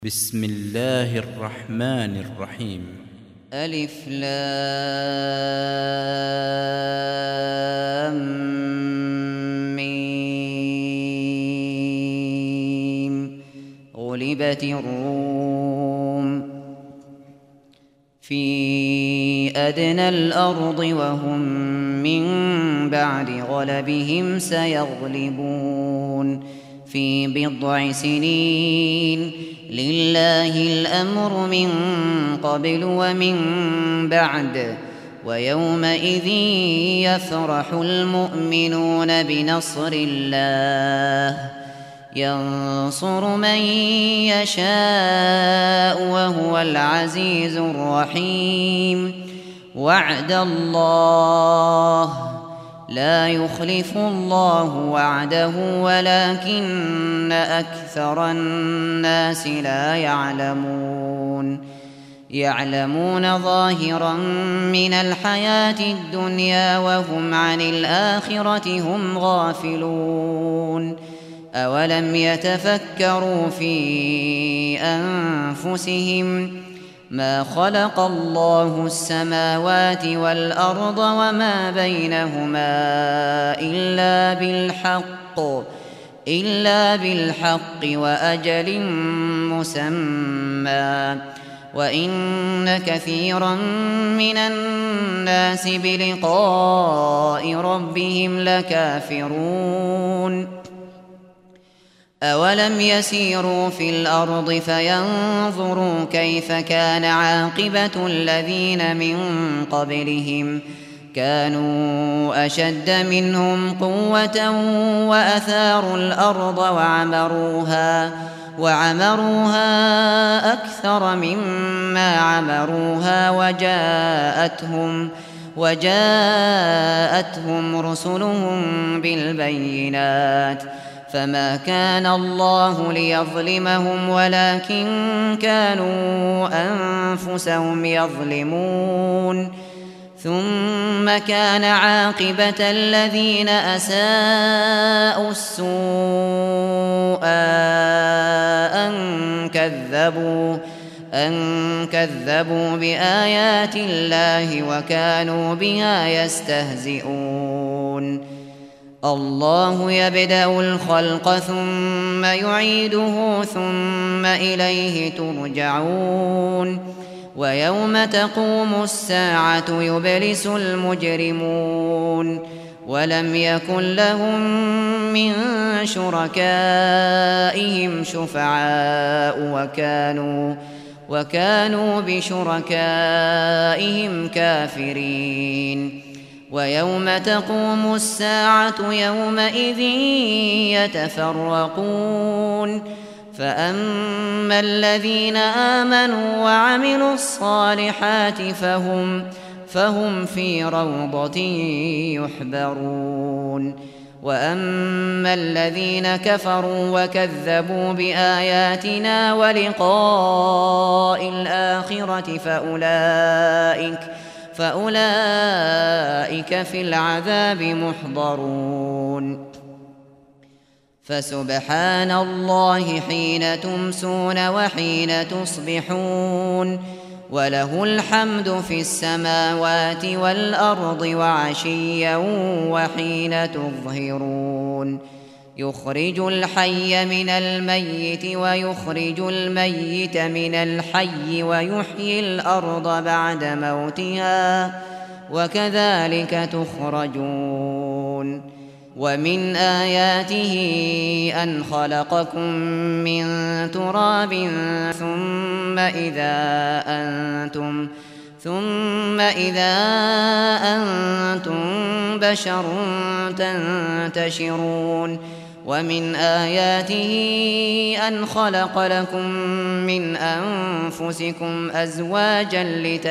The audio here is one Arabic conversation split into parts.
بسم الله الرحمن الرحيم. ألف لام ميم. غلبت الروم في أدنى الأرض وهم من بعد غلبهم سيغلبون في بضع سنين. لله الأمر من قبل ومن بعد، ويومئذ يفرح المؤمنون بنصر الله ينصر من يشاء وهو العزيز الرحيم. وعد الله لا يخلف الله وعده ولكن أكثر الناس لا يعلمون ظاهرا من الحياة الدنيا وهم عن الآخرة هم غافلون. أولم يتفكروا في أنفسهم ما خلق الله السماوات والأرض وما بينهما إلا بالحق وأجل مسمى، وإن كثيرا من الناس بلقاء ربهم لكافرون. أولم يسيروا في الأرض فينظروا كيف كان عاقبة الذين من قبلهم كانوا أشد منهم قوة وأثاروا الأرض وعمروها أكثر مما عمروها وجاءتهم رسلهم بالبينات، فما كان الله ليظلمهم ولكن كانوا أنفسهم يظلمون. ثم كان عاقبة الذين أساءوا السوء أن كذبوا بآيات الله وكانوا بها يستهزئون. الله يبدأ الخلق ثم يعيده ثم إليه ترجعون. ويوم تقوم الساعة يبلس المجرمون ولم يكن لهم من شركائهم شفعاء وكانوا بشركائهم كافرين. ويوم تقوم الساعة يومئذ يتفرقون، فأما الذين آمنوا وعملوا الصالحات فهم في روضة يحبرون. وأما الذين كفروا وكذبوا بآياتنا ولقاء الآخرة فأولئك في العذاب محضرون. فسبحان الله حين تمسون وحين تصبحون، وله الحمد في السماوات والأرض وعشيا وحين تظهرون. يخرج الحي من الميت ويخرج الميت من الحي ويحيي الأرض بعد موتها وكذلك تخرجون. ومن آياته أن خلقكم من تراب ثم إذا أنتم بشر تنتشرون. ومن آياته أن خلق لكم من أنفسكم أزواجا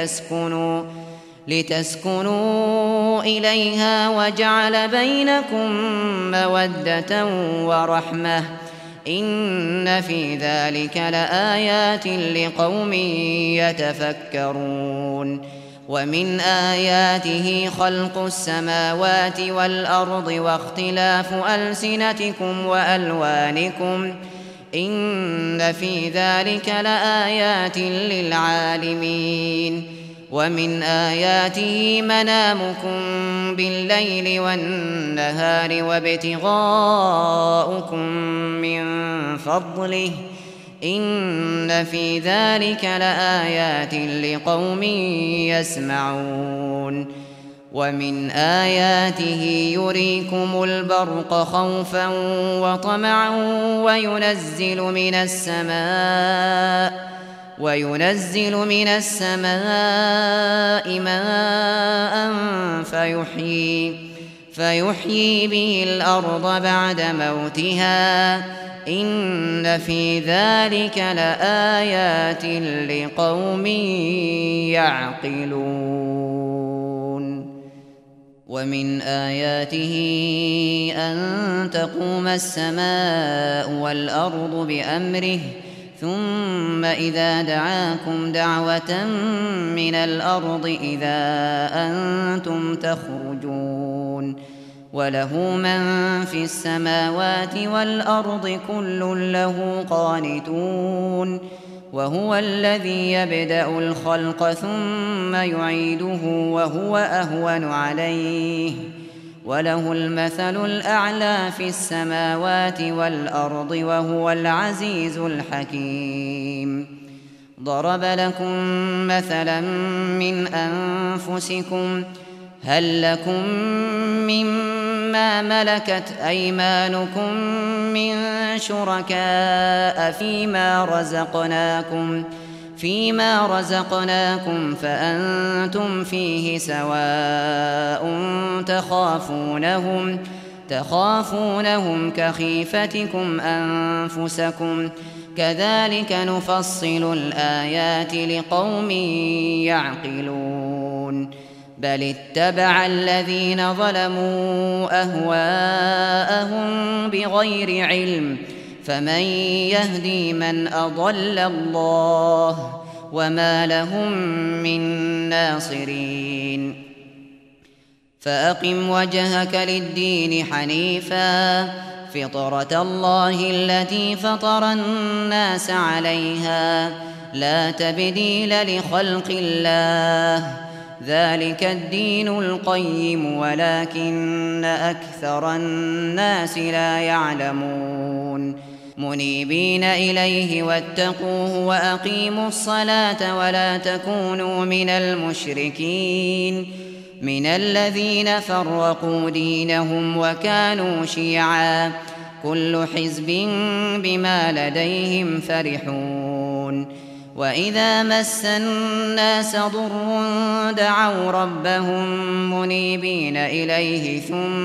لتسكنوا إليها وجعل بينكم مودة ورحمة، إن في ذلك لآيات لقوم يتفكرون. ومن آياته خلق السماوات والأرض واختلاف ألسنتكم وألوانكم إن في ذلك لآيات للعالمين ومن آياته منامكم بالليل والنهار وابتغاؤكم من فضله إن في ذلك لآيات لقوم يسمعون ومن آياته يريكم البرق خوفا وطمعا وينزل من السماء ماء فيحيي به الأرض بعد موتها إن في ذلك لآيات لقوم يعقلون ومن آياته أن تقوم السماء والأرض بأمره ثم إذا دعاكم دعوة من الأرض إذا أنتم تخرجون وله من في السماوات والأرض كل له قانتون وهو الذي يبدأ الخلق ثم يعيده وهو أهون عليه وله المثل الأعلى في السماوات والأرض وهو العزيز الحكيم ضرب لكم مثلا من أنفسكم هل لكم مما ملكت أيمانكم من شركاء فيما رزقناكم فأنتم فيه سواء تخافونهم كخيفتكم أنفسكم كذلك نفصل الآيات لقوم يعقلون بل اتبع الذين ظلموا أهواءهم بغير علم فمن يهدي من أضل الله وما لهم من ناصرين فأقم وجهك للدين حنيفا فطرة الله التي فطر الناس عليها لا تبديل لخلق الله ذلك الدين القيم ولكن أكثر الناس لا يعلمون منيبين إليه واتقوه وأقيموا الصلاة ولا تكونوا من المشركين من الذين فرقوا دينهم وكانوا شيعا كل حزب بما لديهم فرحون وإذا مس الناس ضر دعوا ربهم منيبين إليه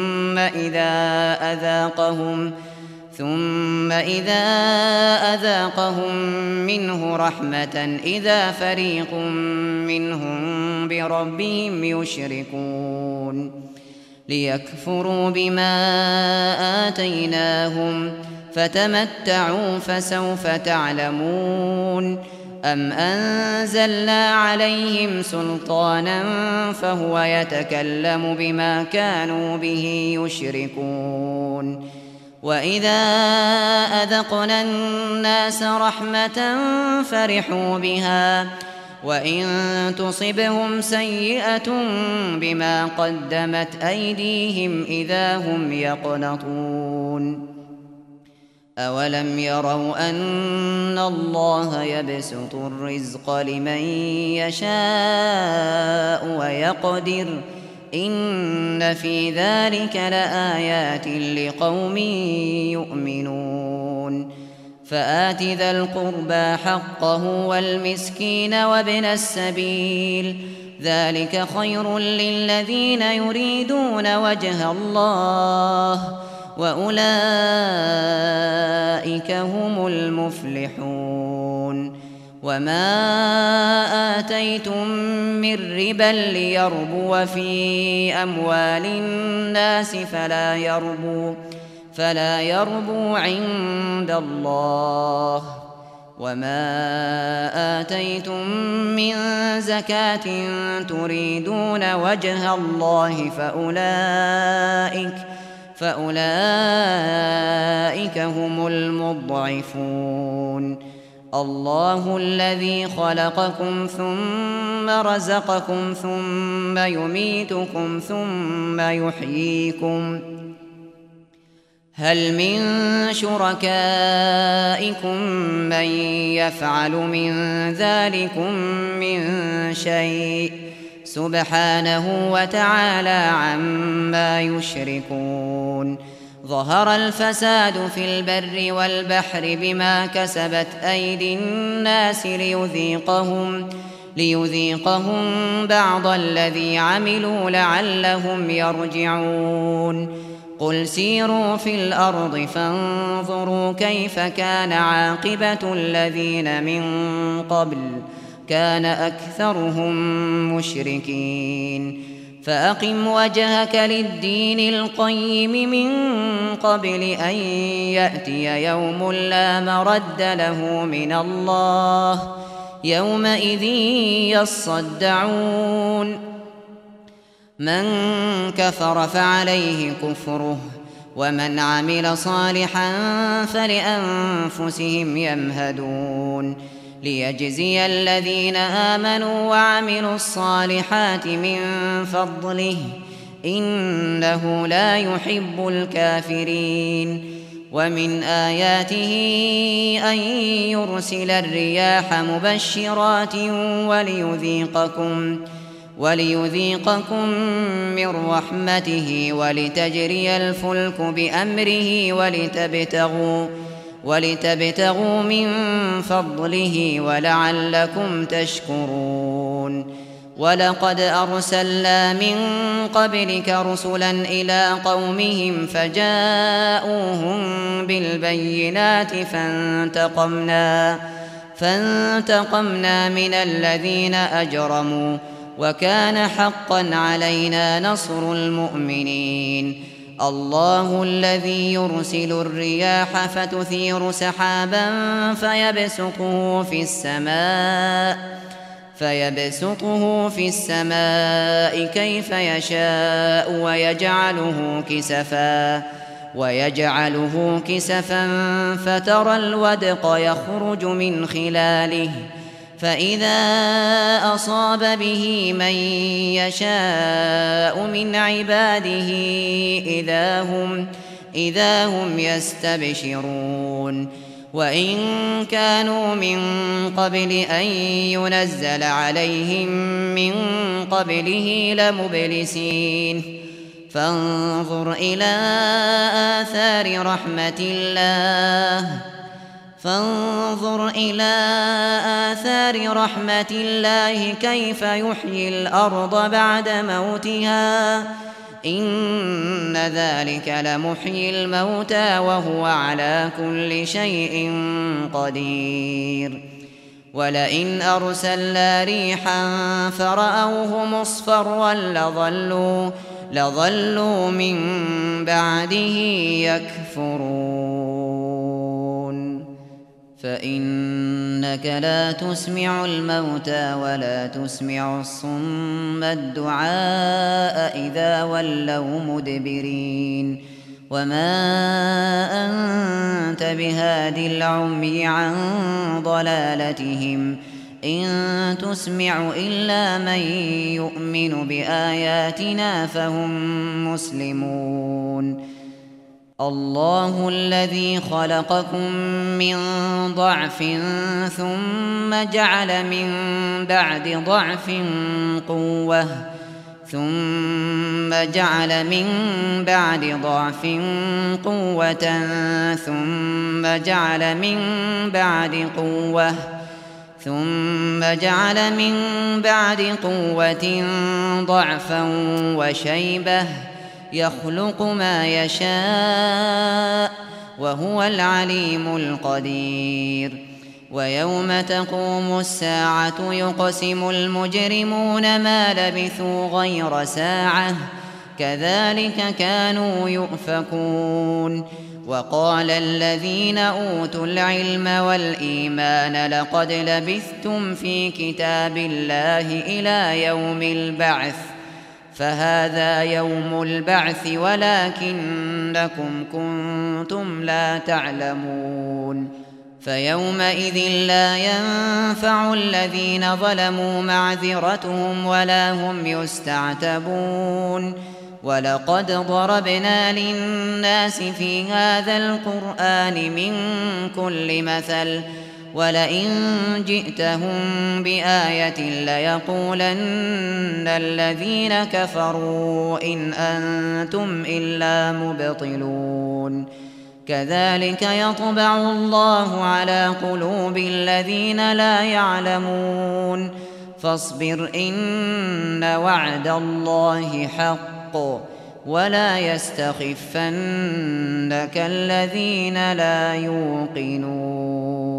ثم إذا أذاقهم منه رحمة إذا فريق منهم بربهم يشركون ليكفروا بما آتيناهم فتمتعوا فسوف تعلمون أم أنزلنا عليهم سلطانا فهو يتكلم بما كانوا به يشركون وإذا أذقنا الناس رحمة فرحوا بها وإن تصبهم سيئة بما قدمت أيديهم إذا هم يقنطون أولم يروا أن الله يبسط الرزق لمن يشاء ويقدر إن في ذلك لآيات لقوم يؤمنون فآت ذا القربى حقه والمسكين وابن السبيل ذلك خير للذين يريدون وجه الله وأولئك هم المفلحون وما آتيتم من ربا ليربو في أموال الناس فلا يربو عند الله وما آتيتم من زكاة فأولئك هم المضعفون. الله الذي خلقكم ثم رزقكم ثم يميتكم ثم يحييكم. هل من شركائكم من يفعل من ذلكم من شيء؟ سبحانه وتعالى عما يشركون. ظهر الفساد في البر والبحر بما كسبت أيدي الناس ليذيقهم بعض الذي عملوا لعلهم يرجعون. قل سيروا في الأرض فانظروا كيف كان عاقبة الذين من قبل كان أكثرهم مشركين. فأقم وجهك للدين القيم من قبل أن يأتي يوم لا مرد له من الله يومئذ يصدعون. من كفر فعليه كفره ومن عمل صالحا فلأنفسهم يمهدون. ليجزي الذين آمنوا وعملوا الصالحات من فضله إنه لا يحب الكافرين. ومن آياته أن يرسل الرياح مبشرات وليذيقكم من رحمته ولتجري الفلك بأمره ولتبتغوا من فضله ولعلكم تشكرون. ولقد أرسلنا من قبلك رسلا إلى قومهم فجاءوهم بالبينات فانتقمنا من الذين أجرموا وكان حقا علينا نصر المؤمنين. الله الذي يرسل الرياح فتثير سحابا فيبسطه في السماء كيف يشاء ويجعله كسفا فترى الودق يخرج من خلاله فإذا أصاب به من يشاء من عباده إذا هم يستبشرون. وإن كانوا من قبل أن ينزل عليهم من قبله لمبلسين. فانظر إلى آثار رحمة الله كيف يحيي الأرض بعد موتها إن ذلك لمحيي الموتى وهو على كل شيء قدير. ولئن أرسلنا ريحا فرأوه مصفرا لظلوا من بعده يكفرون. فإنك لا تسمع الموتى ولا تسمع الصم الدعاء إذا ولوا مدبرين. وما أنت بهاد العمي عن ضلالتهم إن تسمع إلا من يؤمن بآياتنا فهم مسلمون. الله الذي خلقكم من ضعف ثم جعل من بعد ضعف قوة ثم جعل من بعد ضعف قوة ثم جعل من بعد قوة ضعفا وشيبة يخلق ما يشاء وهو العليم القدير. ويوم تقوم الساعة يقسم المجرمون ما لبثوا غير ساعة كذلك كانوا يؤفكون. وقال الذين أوتوا العلم والإيمان لقد لبثتم في كتاب الله إلى يوم البعث فهذا يوم البعث ولكنكم إنكم كنتم لا تعلمون فيومئذ لا ينفع الذين ظلموا معذرتهم ولا هم يستعتبون ولقد ضربنا للناس في هذا القرآن من كل مثل ولئن جئتهم بآية ليقولن الذين كفروا إن أنتم إلا مبطلون كذلك يطبع الله على قلوب الذين لا يعلمون فاصبر إن وعد الله حق ولا يستخفنك الذين لا يوقنون